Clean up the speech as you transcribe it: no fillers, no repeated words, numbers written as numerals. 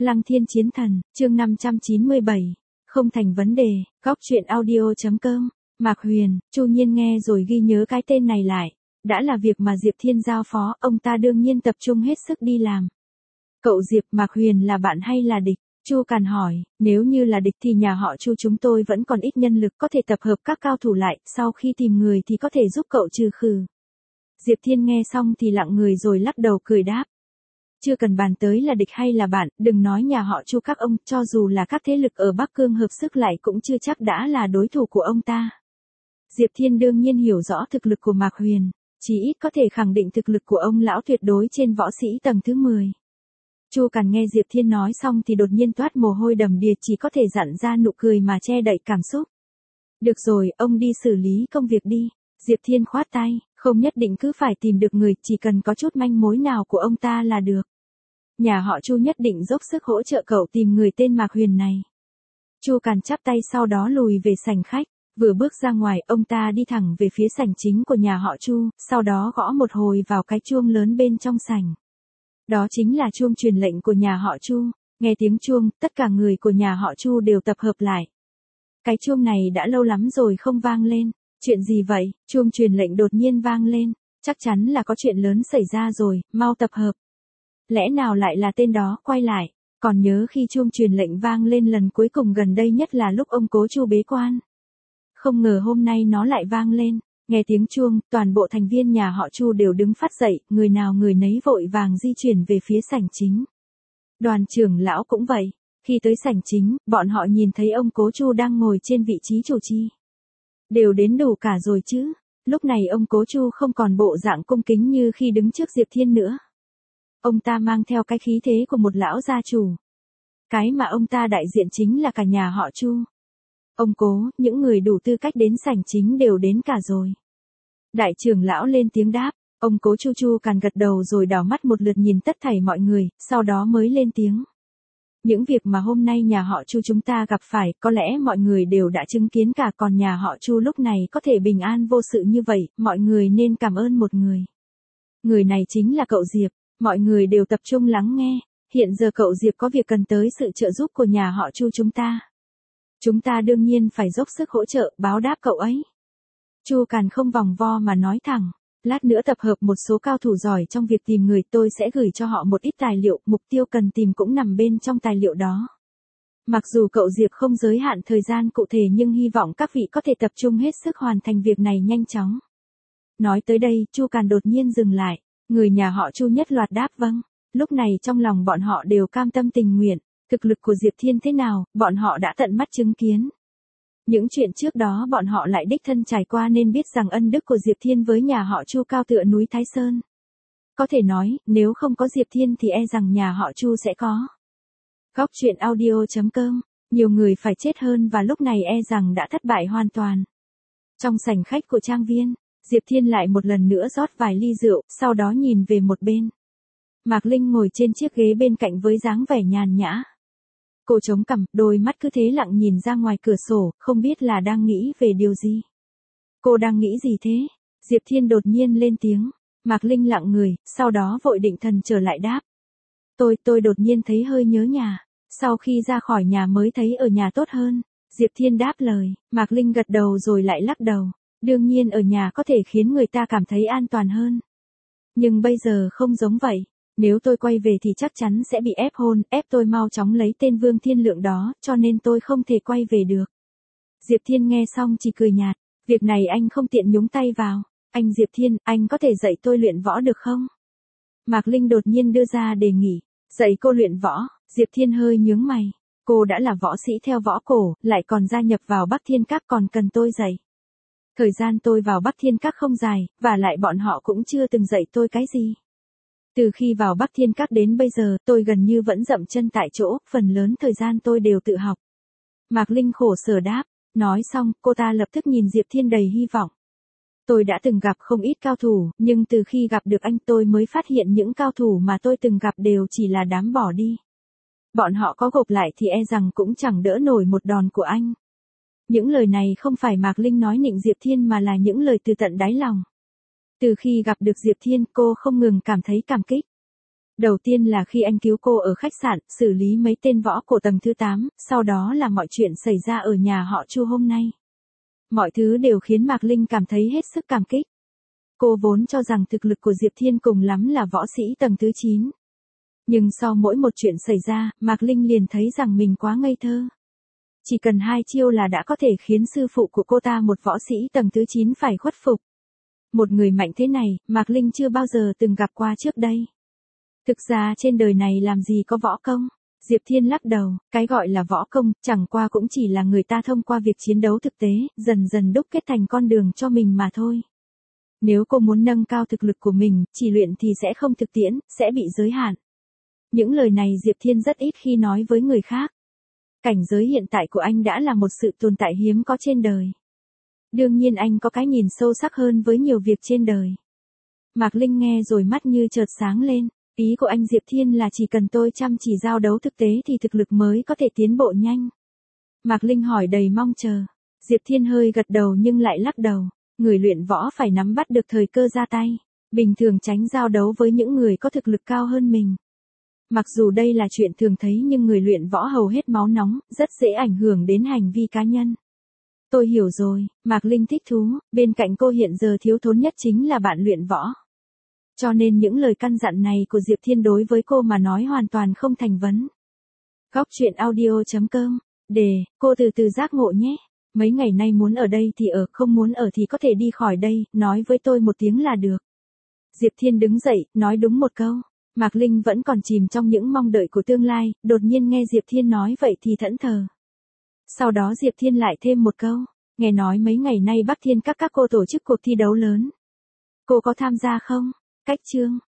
Lăng Thiên Chiến Thần, chương 597. Không thành vấn đề, góc truyện audio.com. Mạc Huyền, Chu Nhiên nghe rồi ghi nhớ cái tên này lại. Đã là việc mà Diệp Thiên giao phó, ông ta đương nhiên tập trung hết sức đi làm. Cậu Diệp, Mạc Huyền là bạn hay là địch? Chu Càn hỏi, nếu như là địch thì nhà họ Chu chúng tôi vẫn còn ít nhân lực có thể tập hợp các cao thủ lại, sau khi tìm người thì có thể giúp cậu trừ khử. Diệp Thiên nghe xong thì lặng người rồi lắc đầu cười đáp. Chưa cần bàn tới là địch hay là bạn, đừng nói nhà họ Chu các ông, cho dù là các thế lực ở Bắc Cương hợp sức lại cũng chưa chắc đã là đối thủ của ông ta. Diệp Thiên đương nhiên hiểu rõ thực lực của Mạc Huyền, chỉ ít có thể khẳng định thực lực của ông lão tuyệt đối trên võ sĩ tầng thứ 10. Chu Càn nghe Diệp Thiên nói xong thì đột nhiên toát mồ hôi đầm đìa, chỉ có thể dặn ra nụ cười mà che đậy cảm xúc. Được rồi, ông đi xử lý công việc đi. Diệp Thiên khoát tay, không nhất định cứ phải tìm được người, chỉ cần có chút manh mối nào của ông ta là được. Nhà họ Chu nhất định dốc sức hỗ trợ cậu tìm người tên Mạc Huyền này. Chu Càn chắp tay sau đó lùi về sảnh khách, vừa bước ra ngoài ông ta đi thẳng về phía sảnh chính của nhà họ Chu, sau đó gõ một hồi vào cái chuông lớn bên trong sảnh. Đó chính là chuông truyền lệnh của nhà họ Chu. Nghe tiếng chuông, tất cả người của nhà họ Chu đều tập hợp lại. Cái chuông này đã lâu lắm rồi không vang lên. Chuyện gì vậy? Chuông truyền lệnh đột nhiên vang lên. Chắc chắn là có chuyện lớn xảy ra rồi, mau tập hợp. Lẽ nào lại là tên đó quay lại? Còn nhớ khi chuông truyền lệnh vang lên lần cuối cùng gần đây nhất là lúc ông cố Chu bế quan. Không ngờ hôm nay nó lại vang lên. Nghe tiếng chuông, toàn bộ thành viên nhà họ Chu đều đứng phát dậy, người nào người nấy vội vàng di chuyển về phía sảnh chính. Đoàn trưởng lão cũng vậy. Khi tới sảnh chính, bọn họ nhìn thấy ông cố Chu đang ngồi trên vị trí chủ trì. Đều đến đủ cả rồi chứ. Lúc này ông cố Chu không còn bộ dạng cung kính như khi đứng trước Diệp Thiên nữa. Ông ta mang theo cái khí thế của một lão gia chủ. Cái mà ông ta đại diện chính là cả nhà họ Chu. Ông cố, những người đủ tư cách đến sảnh chính đều đến cả rồi. Đại trưởng lão lên tiếng đáp, ông cố Chu Càn gật đầu rồi đảo mắt một lượt nhìn tất thảy mọi người, sau đó mới lên tiếng. Những việc mà hôm nay nhà họ Chu chúng ta gặp phải, có lẽ mọi người đều đã chứng kiến cả, còn nhà họ Chu lúc này có thể bình an vô sự như vậy, mọi người nên cảm ơn một người. Người này chính là cậu Diệp, mọi người đều tập trung lắng nghe, hiện giờ cậu Diệp có việc cần tới sự trợ giúp của nhà họ Chu chúng ta. Chúng ta đương nhiên phải dốc sức hỗ trợ, báo đáp cậu ấy. Chu Càn không vòng vo mà nói thẳng, lát nữa tập hợp một số cao thủ giỏi trong việc tìm người, tôi sẽ gửi cho họ một ít tài liệu, mục tiêu cần tìm cũng nằm bên trong tài liệu đó. Mặc dù cậu Diệp không giới hạn thời gian cụ thể nhưng hy vọng các vị có thể tập trung hết sức hoàn thành việc này nhanh chóng. Nói tới đây, Chu Càn đột nhiên dừng lại, người nhà họ Chu nhất loạt đáp vâng. Lúc này trong lòng bọn họ đều cam tâm tình nguyện, thực lực của Diệp Thiên thế nào, bọn họ đã tận mắt chứng kiến. Những chuyện trước đó bọn họ lại đích thân trải qua nên biết rằng ân đức của Diệp Thiên với nhà họ Chu cao tựa núi Thái Sơn. Có thể nói, nếu không có Diệp Thiên thì e rằng nhà họ Chu sẽ có. Góc truyện audio.com, nhiều người phải chết hơn và lúc này e rằng đã thất bại hoàn toàn. Trong sảnh khách của trang viên, Diệp Thiên lại một lần nữa rót vài ly rượu, sau đó nhìn về một bên. Mạc Linh ngồi trên chiếc ghế bên cạnh với dáng vẻ nhàn nhã. Cô chống cằm, đôi mắt cứ thế lặng nhìn ra ngoài cửa sổ, không biết là đang nghĩ về điều gì. Cô đang nghĩ gì thế? Diệp Thiên đột nhiên lên tiếng. Mạc Linh lặng người, sau đó vội định thần trở lại đáp. Tôi đột nhiên thấy hơi nhớ nhà. Sau khi ra khỏi nhà mới thấy ở nhà tốt hơn. Diệp Thiên đáp lời, Mạc Linh gật đầu rồi lại lắc đầu. Đương nhiên ở nhà có thể khiến người ta cảm thấy an toàn hơn. Nhưng bây giờ không giống vậy. Nếu tôi quay về thì chắc chắn sẽ bị ép hôn, ép tôi mau chóng lấy tên Vương Thiên Lượng đó, cho nên tôi không thể quay về được. Diệp Thiên nghe xong chỉ cười nhạt, việc này anh không tiện nhúng tay vào. Anh Diệp Thiên, anh có thể dạy tôi luyện võ được không? Mạc Linh đột nhiên đưa ra đề nghị, dạy cô luyện võ. Diệp Thiên hơi nhướng mày, cô đã là võ sĩ theo võ cổ, lại còn gia nhập vào Bắc Thiên Các còn cần tôi dạy. Thời gian tôi vào Bắc Thiên Các không dài, và lại bọn họ cũng chưa từng dạy tôi cái gì. Từ khi vào Bắc Thiên Các đến bây giờ, tôi gần như vẫn dậm chân tại chỗ, phần lớn thời gian tôi đều tự học. Mạc Linh khổ sở đáp, nói xong, cô ta lập tức nhìn Diệp Thiên đầy hy vọng. Tôi đã từng gặp không ít cao thủ, nhưng từ khi gặp được anh tôi mới phát hiện những cao thủ mà tôi từng gặp đều chỉ là đám bỏ đi. Bọn họ có gộp lại thì e rằng cũng chẳng đỡ nổi một đòn của anh. Những lời này không phải Mạc Linh nói nịnh Diệp Thiên mà là những lời từ tận đáy lòng. Từ khi gặp được Diệp Thiên cô không ngừng cảm thấy cảm kích. Đầu tiên là khi anh cứu cô ở khách sạn, xử lý mấy tên võ cổ tầng thứ 8, sau đó là mọi chuyện xảy ra ở nhà họ Chu hôm nay. Mọi thứ đều khiến Mạc Linh cảm thấy hết sức cảm kích. Cô vốn cho rằng thực lực của Diệp Thiên cùng lắm là võ sĩ tầng thứ 9. Nhưng sau mỗi một chuyện xảy ra, Mạc Linh liền thấy rằng mình quá ngây thơ. Chỉ cần 2 chiêu là đã có thể khiến sư phụ của cô ta một võ sĩ tầng thứ 9 phải khuất phục. Một người mạnh thế này, Mạc Linh chưa bao giờ từng gặp qua trước đây. Thực ra trên đời này làm gì có võ công. Diệp Thiên lắc đầu, cái gọi là võ công, chẳng qua cũng chỉ là người ta thông qua việc chiến đấu thực tế, dần dần đúc kết thành con đường cho mình mà thôi. Nếu cô muốn nâng cao thực lực của mình, chỉ luyện thì sẽ không thực tiễn, sẽ bị giới hạn. Những lời này Diệp Thiên rất ít khi nói với người khác. Cảnh giới hiện tại của anh đã là một sự tồn tại hiếm có trên đời. Đương nhiên anh có cái nhìn sâu sắc hơn với nhiều việc trên đời. Mạc Linh nghe rồi mắt như chợt sáng lên. Ý của anh Diệp Thiên là chỉ cần tôi chăm chỉ giao đấu thực tế thì thực lực mới có thể tiến bộ nhanh. Mạc Linh hỏi đầy mong chờ. Diệp Thiên hơi gật đầu nhưng lại lắc đầu. Người luyện võ phải nắm bắt được thời cơ ra tay. Bình thường tránh giao đấu với những người có thực lực cao hơn mình. Mặc dù đây là chuyện thường thấy nhưng người luyện võ hầu hết máu nóng, rất dễ ảnh hưởng đến hành vi cá nhân. Tôi hiểu rồi, Mạc Linh thích thú, bên cạnh cô hiện giờ thiếu thốn nhất chính là bạn luyện võ. Cho nên những lời căn dặn này của Diệp Thiên đối với cô mà nói hoàn toàn không thành vấn. Góc truyện audio.com. Đề, cô từ từ giác ngộ nhé. Mấy ngày nay muốn ở đây thì ở, không muốn ở thì có thể đi khỏi đây, nói với tôi một tiếng là được. Diệp Thiên đứng dậy, nói đúng một câu. Mạc Linh vẫn còn chìm trong những mong đợi của tương lai, đột nhiên nghe Diệp Thiên nói vậy thì thẫn thờ. Sau đó Diệp Thiên lại thêm một câu, nghe nói mấy ngày nay Bắc Thiên các cô tổ chức cuộc thi đấu lớn. Cô có tham gia không? Cách chương.